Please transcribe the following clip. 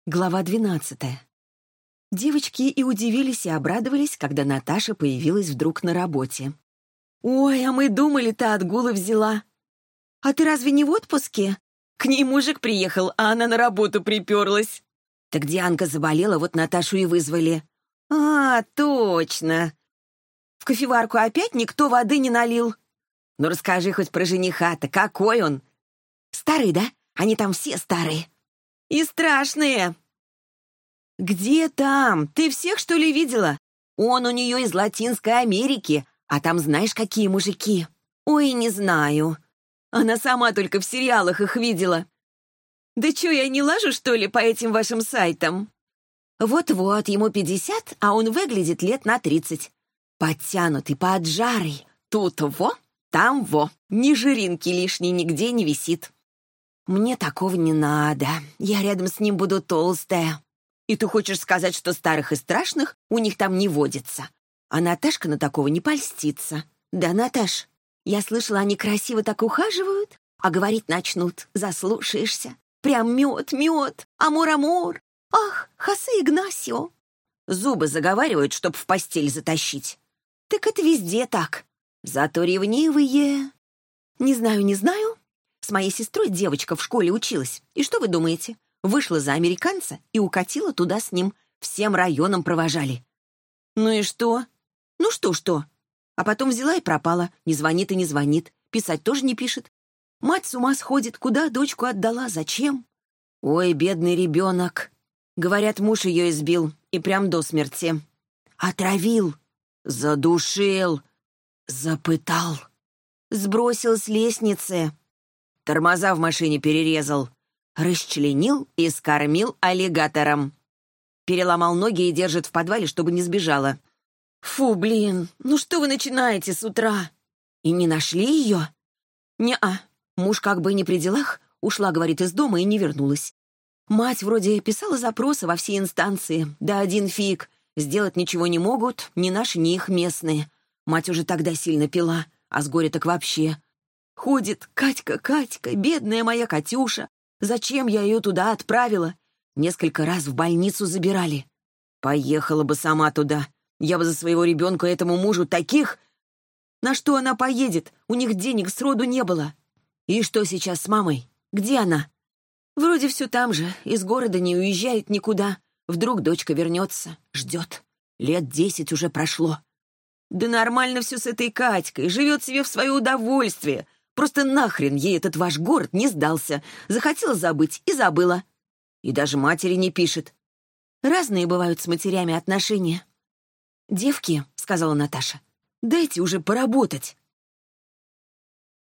Глава 12. Девочки и удивились, и обрадовались, когда Наташа появилась вдруг на работе. «Ой, а мы думали, ты отгулы взяла». «А ты разве не в отпуске?» «К ней мужик приехал, а она на работу приперлась». «Так Дианка заболела, вот Наташу и вызвали». «А, точно. В кофеварку опять никто воды не налил?» «Ну расскажи хоть про жениха-то, какой он?» «Старый, да? Они там все старые». «И страшные». «Где там? Ты всех, что ли, видела? Он у нее из Латинской Америки, а там знаешь, какие мужики?» «Ой, не знаю. Она сама только в сериалах их видела». «Да чё, я не лажу, что ли, по этим вашим сайтам?» «Вот-вот, ему 50, а он выглядит лет на 30. Подтянутый, поджарый. Тут во, там во. Ни жиринки лишней нигде не висит». «Мне такого не надо. Я рядом с ним буду толстая». «И ты хочешь сказать, что старых и страшных у них там не водится? А Наташка на такого не польстится». «Да, Наташ, я слышала, они красиво так ухаживают, а говорить начнут, заслушаешься. Прям мед, мед, амур-амур. Ах, Хосе Игнасио». Зубы заговаривают, чтоб в постель затащить. «Так это везде так. Зато ревнивые». «Не знаю, не знаю. С моей сестрой девочка в школе училась. И что вы думаете? Вышла за американца и укатила туда с ним. Всем районом провожали». «Ну и что?» «Ну что-что?» А потом взяла и пропала. Не звонит и не звонит. Писать тоже не пишет. Мать с ума сходит. Куда дочку отдала? Зачем? Ой, бедный ребенок. Говорят, муж ее избил. И прям до смерти. Отравил. Задушил. Запытал. Сбросил с лестницы. Тормоза в машине перерезал. Расчленил и скормил аллигатором. Переломал ноги и держит в подвале, чтобы не сбежала. Фу, блин, ну что вы начинаете с утра? И не нашли ее? Не-а. Муж как бы не при делах, ушла, говорит, из дома и не вернулась. Мать вроде писала запросы во все инстанции, да один фиг. Сделать ничего не могут ни наши, ни их местные. Мать уже тогда сильно пила, а с горя так вообще. Ходит, Катька, Катька, бедная моя Катюша. Зачем я ее туда отправила? Несколько раз в больницу забирали. Поехала бы сама туда. Я бы за своего ребенка этому мужу таких... На что она поедет? У них денег сроду не было. И что сейчас с мамой? Где она? Вроде все там же, из города не уезжает никуда. Вдруг дочка вернется, ждет. Лет 10 уже прошло. Да нормально все с этой Катькой, живет себе в свое удовольствие. Просто нахрен ей этот ваш город не сдался. Захотела забыть и забыла. И даже матери не пишет. Разные бывают с матерями отношения. «Девки», — сказала Наташа, — «дайте уже поработать.